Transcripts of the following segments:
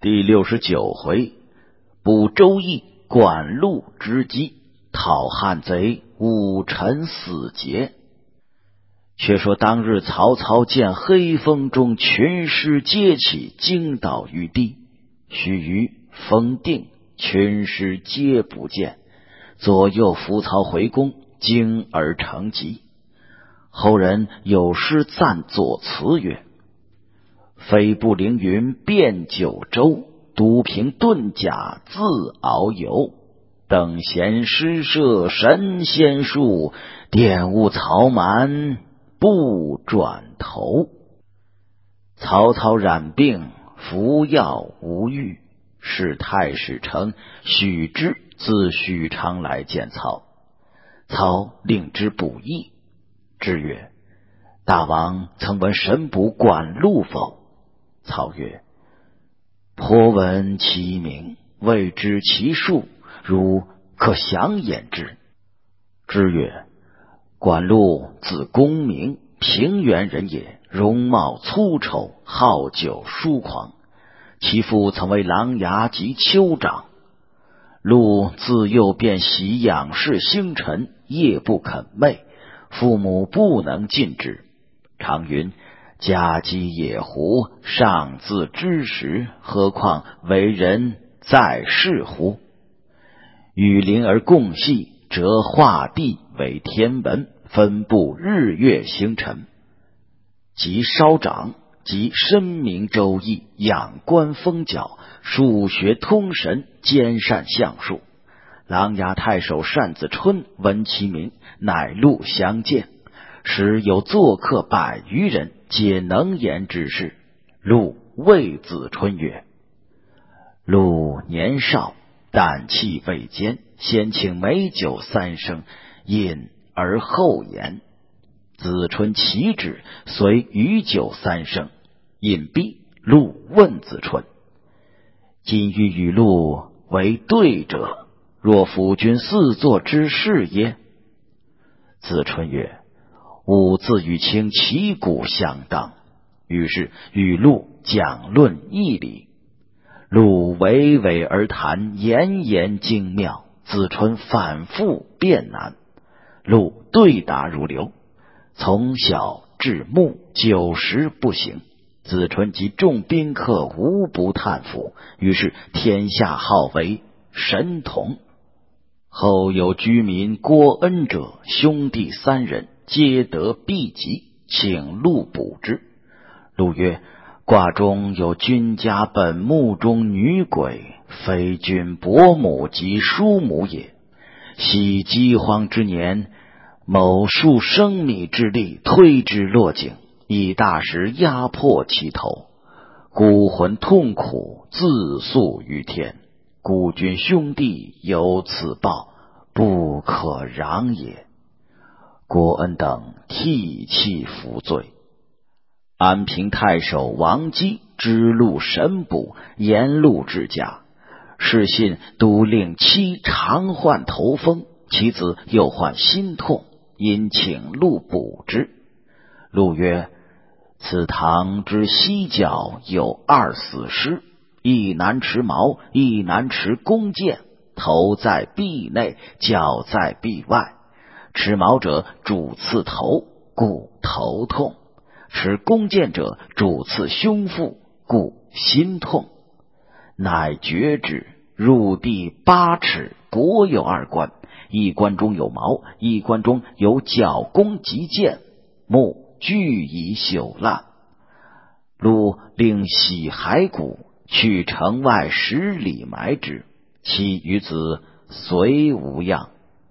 第69回，补周易管路之机，讨汉贼武臣死节。却说当日曹操见黑风中群师皆起，惊倒于地。须臾风定，群师皆不见，左右扶曹回宫，惊而成疾。后人有诗赞作词曰：飞步凌云遍九州，独凭遁甲自遨游。等闲诗社神仙术，玷污曹蛮不转头。曹操染病，服药无愈，使太史丞许之自许昌来见曹。曹令之补益。之曰：大王曾闻神卜管路否？曹曰：颇闻其名，未知其数，如可详言之。之曰：管路字公明，平原人也，容貌粗丑，好酒疏狂。其父曾为琅琊及酋长。路自幼便喜仰视星辰，夜不肯寐，父母不能禁之。常云：家鸡野狐，尚自知时，何况为人在世乎？与灵而共系，则画地为天文，分布日月星辰。即稍长，即深明周易，仰观风角，数学通神，兼善相术。琅琊太守单子春闻其名，乃路相见。时有作客100余人，皆能言之士。路谓子春曰：路年少，胆气未坚，先请美酒3升，饮而后言。子春其之，遂余酒3升。饮毕，路问子春：今欲与路为对者，若辅君4座之事耶？子春曰：吾自与卿旗鼓相当。于是与路讲论义理。路娓娓而谈，言言精妙。子春反复辩难，路对答如流。从小至暮，9时不行。子春及众宾客无不叹服，于是天下号为神童。后有居民郭恩者，兄弟3人，皆得痢疾，请路补之。路曰：卦中有君家本墓中女鬼，非君伯母及叔母也。昔饥荒之年，某数升米之力，推之落井，以大石压迫其头，孤魂痛苦，自诉于天。孤君兄弟有此报，不可攘也。郭恩等涕泣服罪。安平太守王基知路神卜，言路之家，是信都令妻常患头风，其子又患心痛，因请路补之。路曰：此堂之西角有2死尸，一男持矛，一男持弓箭，头在壁内，脚在壁外。持矛者主刺头，故头痛；持弓箭者主刺胸腹，故心痛。乃决之，入地8尺，国有2关，一关中有矛，一关中有角弓及箭，木俱已朽烂。路令洗骸骨，去城外10里埋之，其余子虽无恙。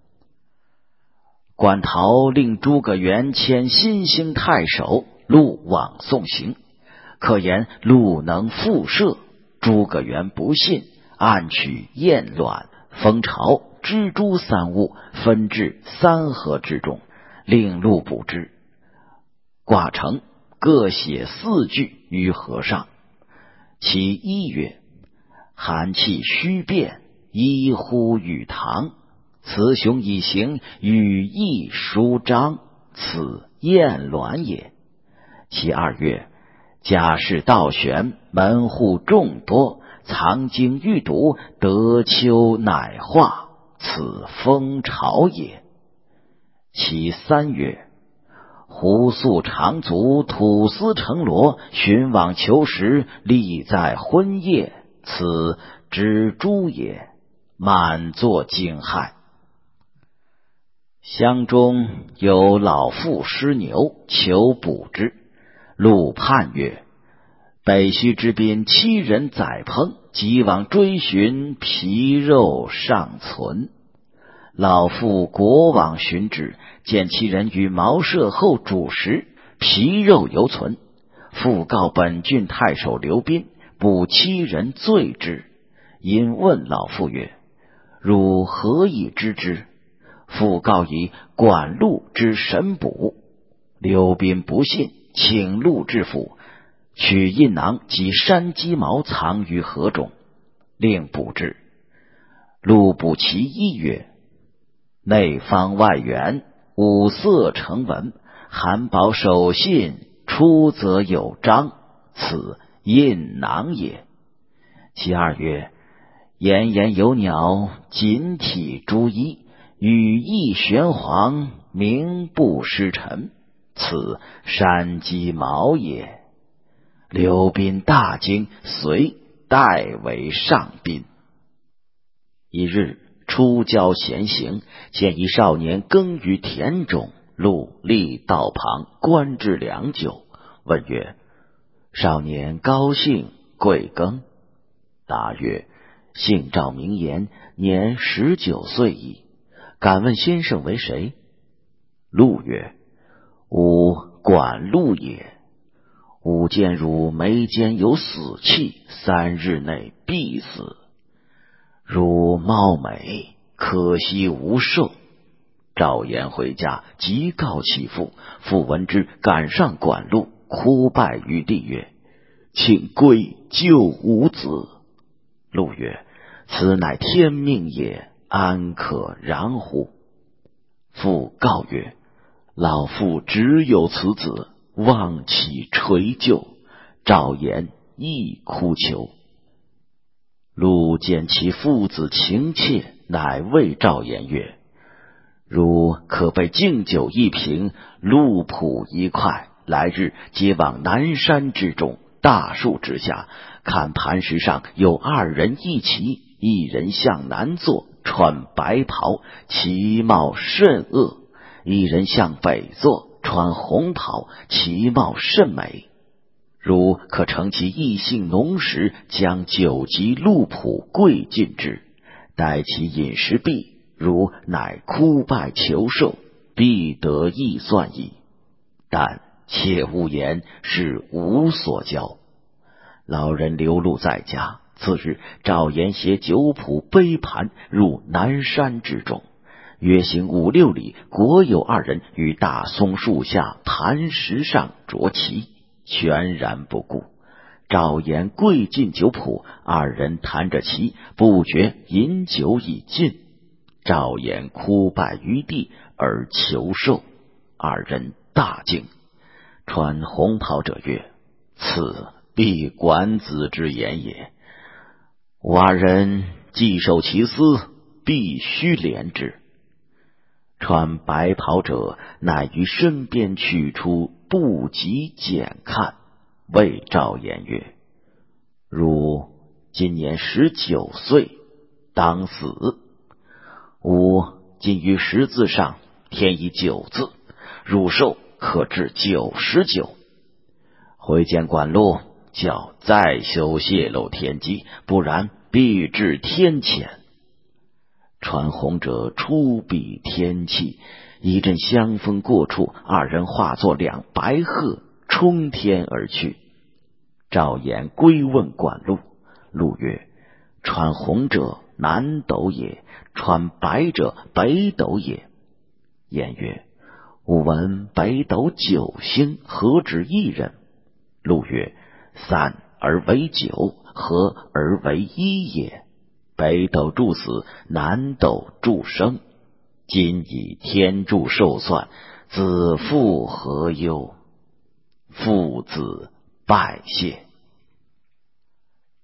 管陶令诸葛元迁新兴太守，路往送行。可言路能复射，诸葛元不信，暗取燕卵、蜂巢、蜘蛛3物，分至3合之中，令路补之。卦成，各写4句于合上。其一曰：寒气虚变，一乎与堂，雌雄以形，羽翼舒张，此燕卵也。其二曰：家室道悬，门户众多， 藏经欲读，得丘乃化，此风潮也。其3月，胡素长足，吐丝成罗，寻往求实，立在昏夜，此知诸也。满作惊骇。乡中有老妇失牛，求捕之。陆判曰：北虚之滨，7人宰烹，即往追寻，皮肉尚存。老妇果往寻之，见其人于茅舍后煮食，皮肉犹存。复告本郡太守刘斌，捕7人罪之。因问老妇曰：汝何以知之？复告以管路之神捕。刘斌不信，请路至府，取印囊及山鸡毛藏于河中，令捕之。路捕其1曰：内方外圆，五色成文，含宝手信，出则有章，此印囊也。其2曰：岩岩有鸟，锦体朱衣，羽翼玄黄，名不失尘，此山鸡毛也。刘斌大惊，遂代为上宾。一日，出郊闲行，见一少年耕于田中，陆立道旁，观之良久，问曰：少年高姓贵庚？答曰：姓赵名言，年19岁矣。敢问先生为谁？陆曰：吾管路也。吾见汝眉间有死气，3日内必死。汝貌美，可惜无寿。赵岩回家，即告其父。父闻之，赶上管路，哭拜于地曰：请归救吾子。陆曰：此乃天命也，安可然乎？父告曰：老父只有此子，望其垂救。赵岩亦哭求。陆见其父子情切，乃谓赵岩曰：汝可备敬酒1瓶，鹿脯1块，来日皆往南山之中，大树之下，看磐石上有2人一齐，一人向南坐，穿白袍，其貌甚恶；一人向北坐，穿红袍，其貌甚美。汝可乘其异性浓时，将酒及鹿脯跪尽之，待其饮食毕，汝乃哭拜求寿，必得益算矣。但切勿言是吾所教。老人留路在家。次日，赵岩携酒仆杯盘入南山之中，约行5、6里，果有2人于大松树下磐石上着棋，全然不顾。赵岩跪进酒仆，2人弹着棋，不觉饮酒已尽。赵岩哭拜于地而求寿，2人大惊。穿红袍者曰：此必管子之言也。吾2人既受其私，必须怜之。穿白袍者乃于身边取出布籍检看，谓赵岩曰：汝今年19岁，当死。吾今于十字上添以9字，汝寿可至99。回见管路，叫再休泄露天机，不然必至天谴。穿红者出比天气，一阵香风过处，2人化作2白鹤，冲天而去。赵岩归问管路，路曰：穿红者南斗也，穿白者北斗也。言曰：吾闻北斗9星，何止1人？路曰：3而为9，合而为1也。北斗助死，南斗助生。今以天助寿算，子父何忧？父子拜谢。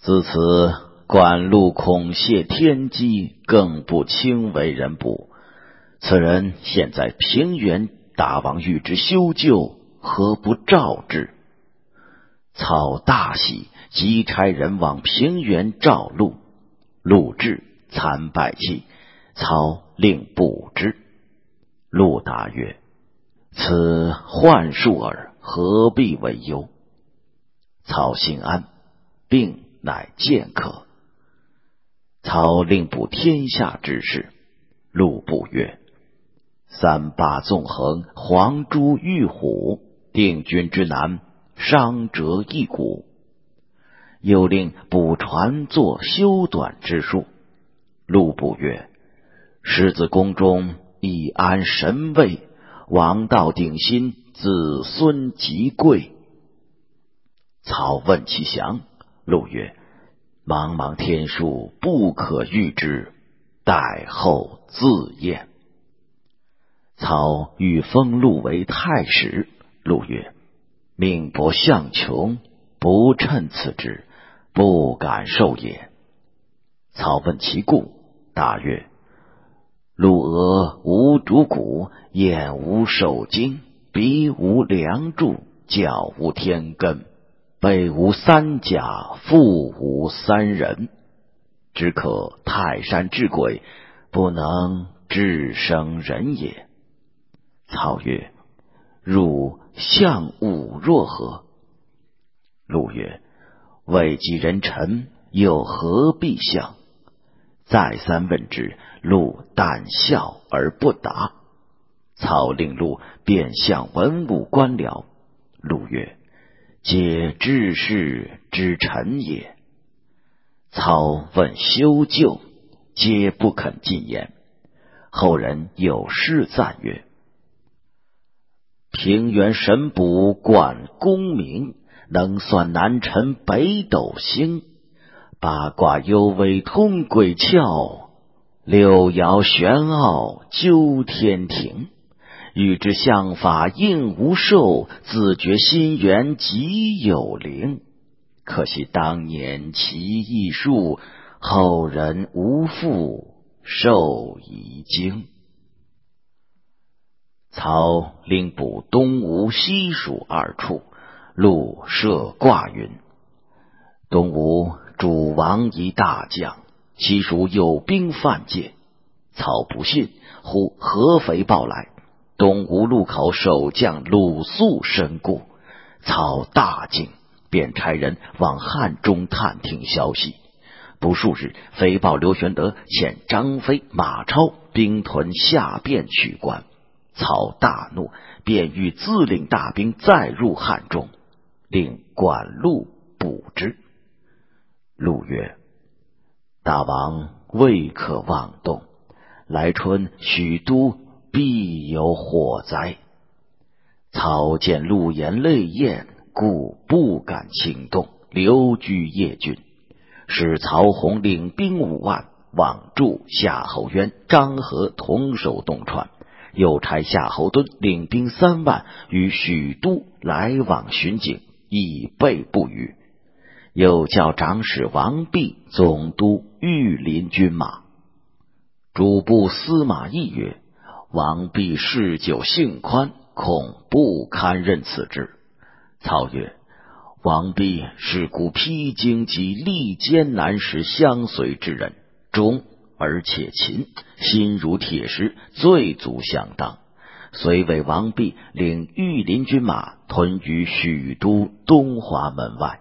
自此管路恐泄天机，更不轻为人捕。此人现在平原，大王欲之修旧，何不召之？曹大喜，即差人往平原召陆。陆至，参拜泣，曹令捕之。陆答曰：此幻术耳，何必为忧？曹心安，病乃见客。曹令捕天下之事。陆不曰：三霸纵横，黄猪玉虎，定军之难，伤折一骨。又令捕船作修短之术。陆不曰：狮子宫中以安神位，王道鼎新，子孙极贵。曹问其详。陆曰：茫茫天数，不可预知，待后自验。曹欲封陆为太史。陆曰：命伯相穷，不趁此之，不敢受也。曹问其故。答曰：陆额无主骨，眼无手筋，鼻无梁柱，脚无天根，背无三甲，腹无三人，只可泰山治鬼，不能治生人也。曹曰：汝相武若何？陆曰：位极人臣，又何必相？再三问之，陆但笑而不答。曹令陆便向文武官僚。陆曰：皆治世之臣也。曹问修旧，皆不肯进言。后人有诗赞曰：平原神卜冠功名，能算南辰北斗星。八卦幽微通鬼窍，六爻玄奥究天庭。欲知相法应无寿，自觉心源极有灵。可惜当年奇异术，后人无复受遗经。曹令捕东吴、西蜀二处。陆设卦云：东吴主王夷大将，西蜀有兵犯界。曹不信，忽合肥报来，东吴路口守将鲁肃身故。曹大惊，便差人往汉中探听消息。不数日，飞报刘玄德遣张飞、马超兵屯下汴取关。曹大怒，便欲自领大兵再入汉中，令管路捕之。陆曰：大王未可妄动，来春许都必有火灾。曹见陆言泪咽，故不敢轻动，留居邺郡。使曹洪领兵5万，往助夏侯渊、张合同守东川。又差夏侯惇领兵3万与许都来往巡警，以备不虞。又叫长史王弼总督御林军马。主簿司马懿曰：王弼嗜酒性宽，恐不堪任此职。曹曰：王弼是古披荆棘历艰难时相随之人，忠而且勤，心如铁石，最足相当。遂为王弼领御林军马屯于许都东华门外。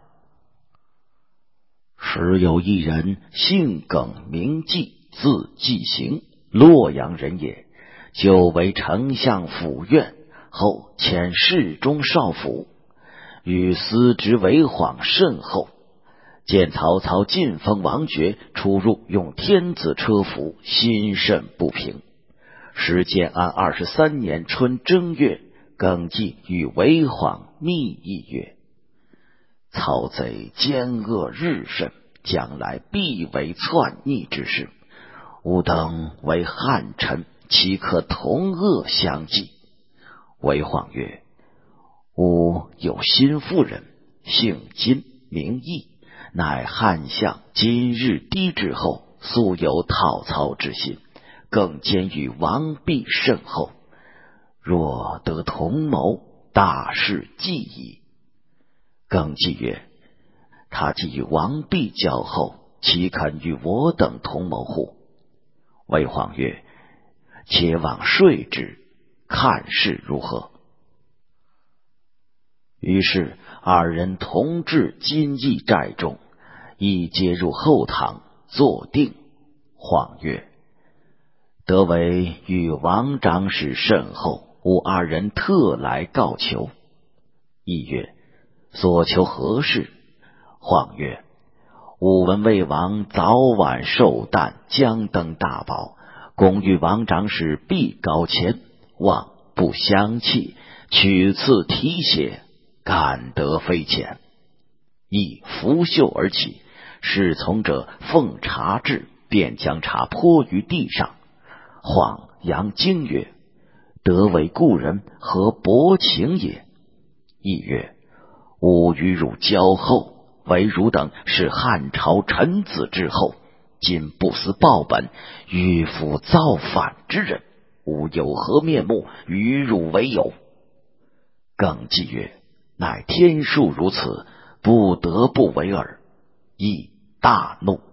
时有一人，姓耿名纪，字季行，洛阳人也，久为丞相府院，后迁侍中少府，与司职为晃甚厚。见曹操晋封王爵，出入用天子车服，心甚不平。时建安23年春正月，耿纪与为晃密议曰：曹贼奸恶日甚，将来必为篡逆之事。吾等为汉臣，岂可同恶相济？为晃曰：吾有心腹人，姓金名义， 乃汉相今日低之后，素有讨曹之心，更兼与王弼甚厚，若得同谋，大事既矣。耿纪曰：他既与王弼交厚，岂肯与我等同谋乎？魏晃曰：且往说之，看事如何。于是二人同至金邑寨中，亦皆入后堂坐定。晃曰：得为与王长史甚厚，吾二人特来告求。亦曰：所求何事？晃曰：吾闻魏王早晚受诞，将登大宝，公与王长史必高迁，望不相弃，取次提携，感得非浅。亦拂袖而起，侍从者奉茶至，便将茶泼于地上。晃扬惊曰：得为故人，何薄情也？亦曰：吾与汝交厚，唯汝等是汉朝臣子之后，今不思报本，迂腐造反之人，吾有何面目与汝为友？耿纪曰：乃天数如此，不得不为耳。亦大怒。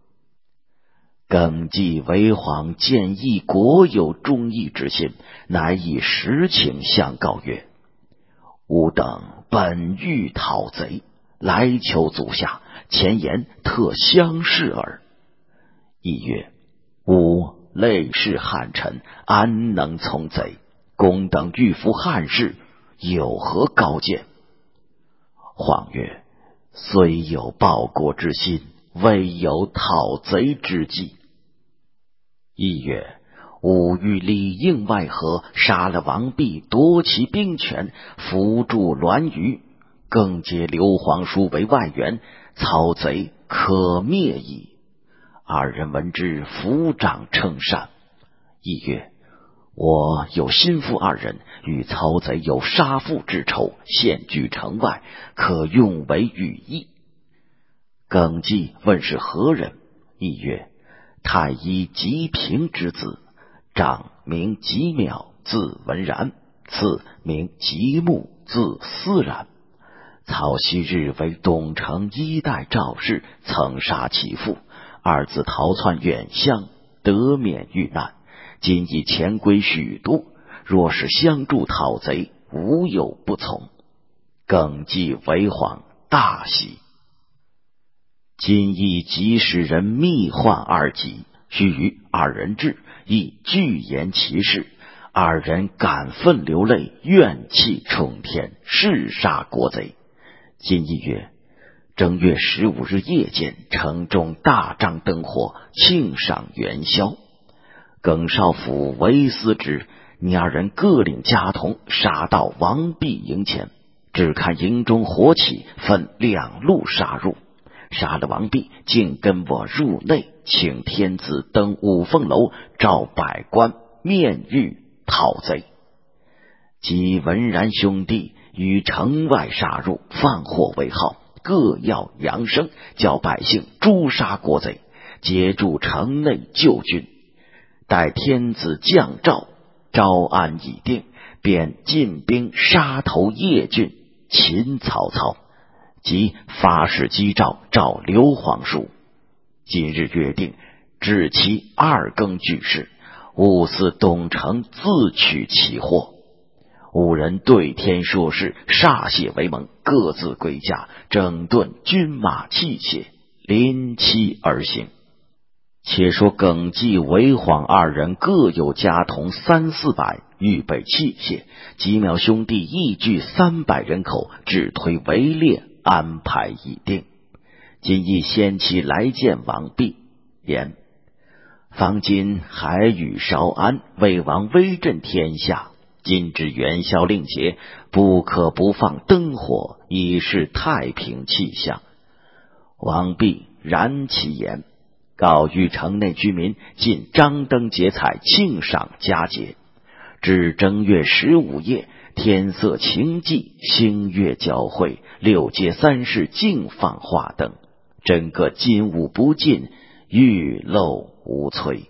耿纪为晃见义国有忠义之心，乃以实情相告曰：吾等本欲讨贼，来求足下，前言特相视耳。亦曰：吾累世汉臣，安能从贼？公等欲服汉室，有何高见？晃曰：虽有报国之心，未有讨贼之计。亦曰：吾欲里应外合，杀了王弼，夺其兵权，扶助栾舆，更结刘皇叔为外援，曹贼可灭矣。二人闻之，抚掌称善。亦曰：我有心腹二人，与曹贼有杀父之仇，现居城外，可用为羽翼。耿纪问是何人？亦曰：太医吉平之子，长名吉邈，字文然，次名吉木，字思然。曹昔日为董承一代赵氏，曾杀其父，二子逃窜远乡，得免遇难，今已潜归许都，若是相助讨贼，无有不从。耿纪为晃大喜。今亦即使人密唤二级，须臾二人至，亦具言其事。二人感愤流泪，怨气冲天，誓杀国贼。今亦曰：正月15日夜间，城中大帐灯火，庆赏元宵。耿少府为思之，你二人各领家童，杀到王弼营前，只看营中火起，分两路杀入。杀了王弼，竟跟我入内，请天子登五凤楼，召百官面谕讨贼。及文然兄弟于城外杀入，放火为号，各要扬声，叫百姓诛杀国贼，截住城内救军。待天子降诏，招安已定，便进兵杀投邺郡，擒曹操。即发誓击诏，召刘皇叔。今日约定，至期2更举事，勿似董承自取其祸。五人对天说是，歃血为盟，各自归家，整顿军马器械，临期而行。且说耿纪、韦晃二人各有家童3、400，预备器械。吉邈兄弟亦聚300人口，只推围猎，安排已定。今亦先期来见王弼，言：方今海宇稍安，魏王威震天下，今之元宵令节，不可不放灯火，以示太平气象。王弼然其言，告谕城内居民，尽张灯结彩，庆赏佳节。至正月15夜，天色晴霁，星月交汇，6街3市尽放花灯。 整个金屋不进，玉漏无摧。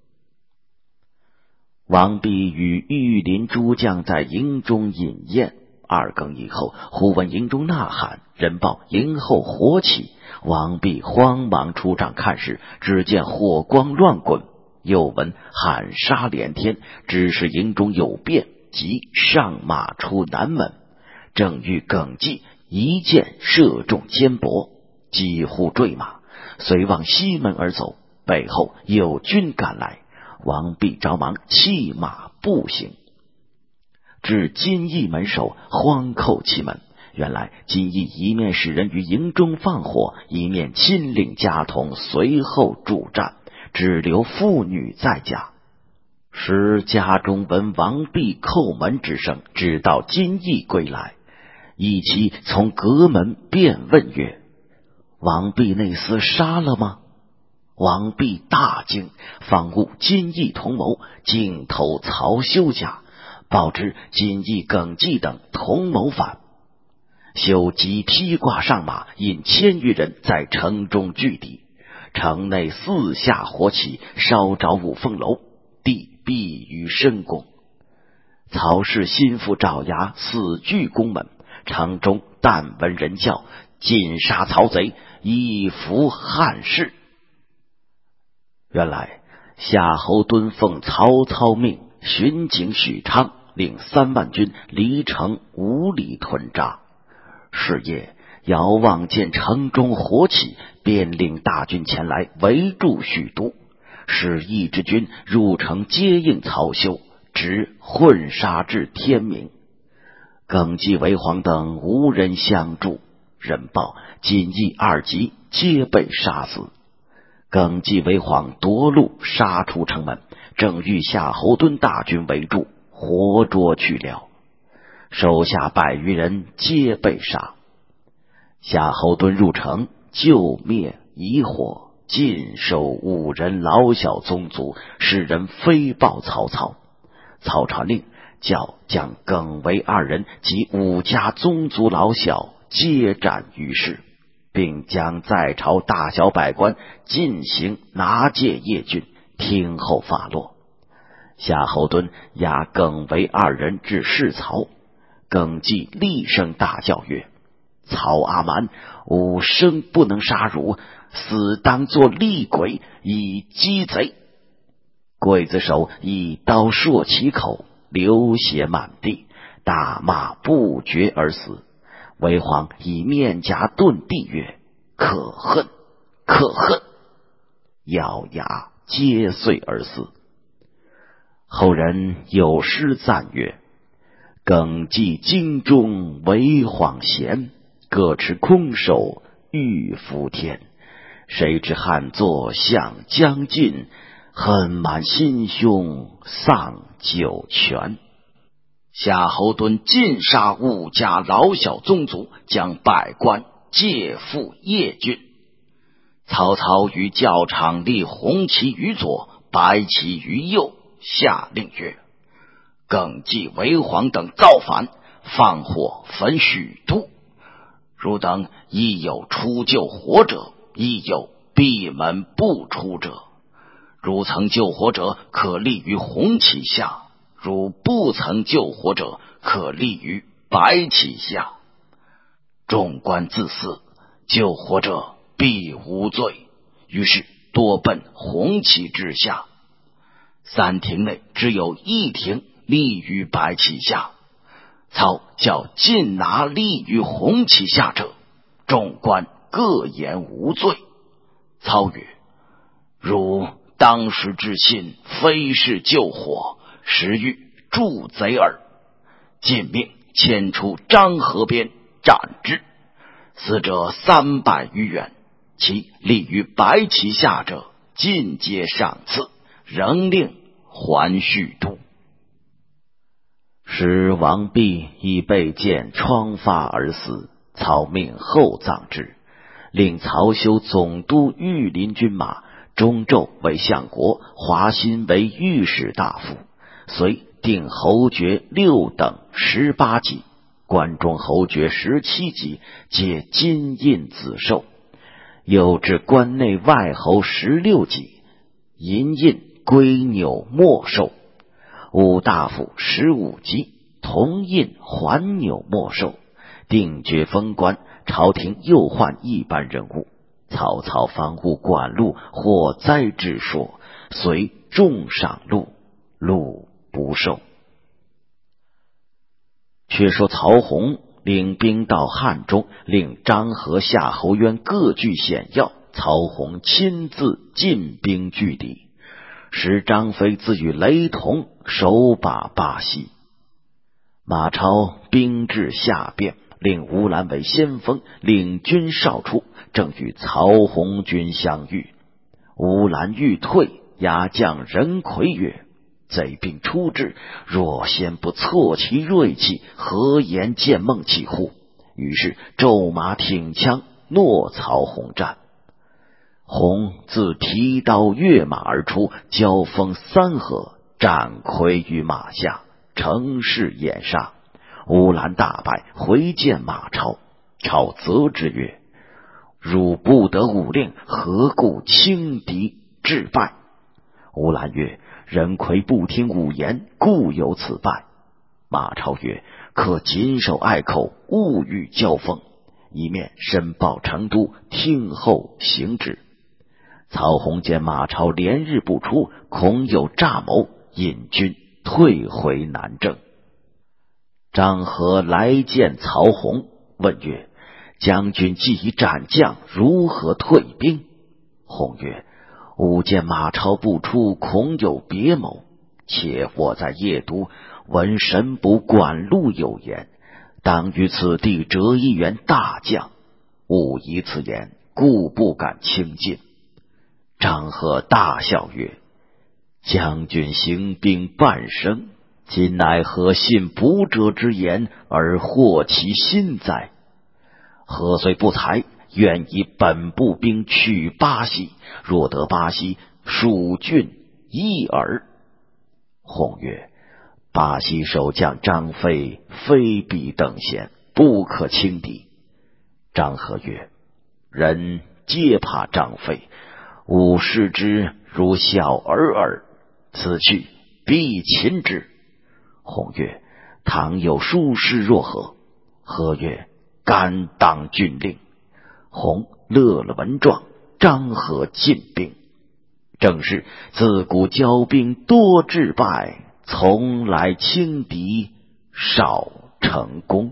王弼与御林诸将在营中饮宴，2更以后，忽闻营中呐喊，人报营后火起。王弼慌忙出帐看时，只见火光乱滚，又闻喊杀连天，只是营中有变，即上马出南门。正遇耿纪一箭射中肩膊，几乎坠马，遂往西门而走。背后有军赶来，王弼着忙弃马步行，至金义门首，慌叩其门。原来金义一面使人于营中放火，一面亲领家童随后助战，只留妇女在家。时家中闻王弼叩门之声，知道金义归来，一妻从阁门便问曰：王弼内厮杀了吗？王弼大惊，方悟金义同谋，径投曹休家，报知金义、耿纪等同谋反。休即披挂上马，引1000余人在城中拒敌。城内四下火起，烧着五凤楼，地避于深宫。曹氏心腹爪牙死拒宫门，城中但闻人叫，尽杀曹贼，以服汉室。原来夏侯惇奉曹操命，巡警许昌，领3万军离城5里屯扎。是夜，遥望见城中火起，便领大军前来围住许都，使义之军入城接应曹休，直混杀至天明。耿纪、韦黄等无人相助，人报金义2级皆被杀死。耿纪、韦黄夺路杀出城门，正遇夏侯惇大军围住，活捉去了。手下100余人皆被杀。夏侯惇入城，救灭疑火，尽收5人老小宗族，使人飞报曹操。曹传令叫将耿韦2人及5家宗族老小皆斩于市，并将在朝大小百官进行拿戒夜郡，听候发落。夏侯惇押耿韦2人至市曹，耿纪厉声大叫曰：曹阿瞒，吾生不能杀汝，死当作厉鬼以击贼。刽子手一刀槊其口，流血满地，大骂不绝而死。韦黄以面颊顿地曰：可恨，可恨！咬牙皆碎而死。后人有诗赞曰：耿纪精忠韦晃贤，各持空手欲服天。谁知汉作向将尽，恨满心胸丧九泉。夏侯惇尽杀5家老小宗族，将百官借赴邺郡。曹操于教场立红旗于左，白旗于右，下令曰：耿纪、韦黄等造反，放火焚许都。汝等亦有出救火者，亦有闭门不出者。汝曾救火者，可立于红旗下；汝不曾救火者，可立于白旗下。众官自肆，救火者必无罪。于是多奔红旗之下。3亭内只有1亭立于白旗下。操叫尽拿立于红旗下者，众官各言无罪。操曰：汝当时之心，非是救火，实欲助贼耳。尽命牵出漳河边斩之。死者300余员，其立于白旗下者，尽皆赏赐，仍令还许都。时王弼已被箭疮发而死，操命厚葬之，令曹休总督御林军马，中胄为相国，华歆为御史大夫，遂定侯爵6等18级，关中侯爵17级，皆金印子授。 又至关内外侯16级，银印归纽没收；武大夫15级，铜印还纽没收。定爵封官，朝廷又换一般人物。曹操方务管路，火灾之说，遂重赏禄，禄不受。却说曹洪领兵到汉中，令张合、夏侯渊各据险要，曹洪亲自进兵拒敌，使张飞自与雷同手把巴西。马超兵至下边，令吴兰为先锋，领军少出，正与曹洪军相遇。吴兰欲退，牙将任奎曰：贼兵出至，若先不挫其锐气，何言见梦起乎？于是骤马挺枪，诺曹洪战。洪自提刀跃马而出，交锋3合，斩魁于马下，乘势掩杀。乌兰大败，回见马超。超责之曰：汝不得武令，何故轻敌致败？乌兰曰：任奎不听吾言，故有此败。马超曰：可谨守隘口，勿与交锋，以免申报成都，听候行之。曹洪见马超连日不出，恐有诈谋，引军退回南郑。张合来见曹洪，问曰：将军既已斩将，如何退兵？洪曰：吾见马超不出，恐有别谋。且我在夜读闻神捕管路有言，当于此地折一员大将，勿疑此言，故不敢轻进。张合大笑曰：将军行兵半生，今乃何信卜者之言，而惑其心哉？何虽不才，愿以本部兵取巴西，若得巴西，蜀郡一耳。洪曰：巴西守将张飞非彼等闲，不可轻敌。张合曰：人皆怕张飞，吾视之如小儿耳，此去必擒之。洪曰：倘有疏失若何？合曰：敢当军令。洪乐了文状，张合进兵。正是自古交兵多致败，从来轻敌少成功。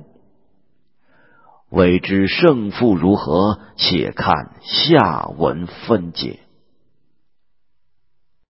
未知胜负如何，且看下文分解。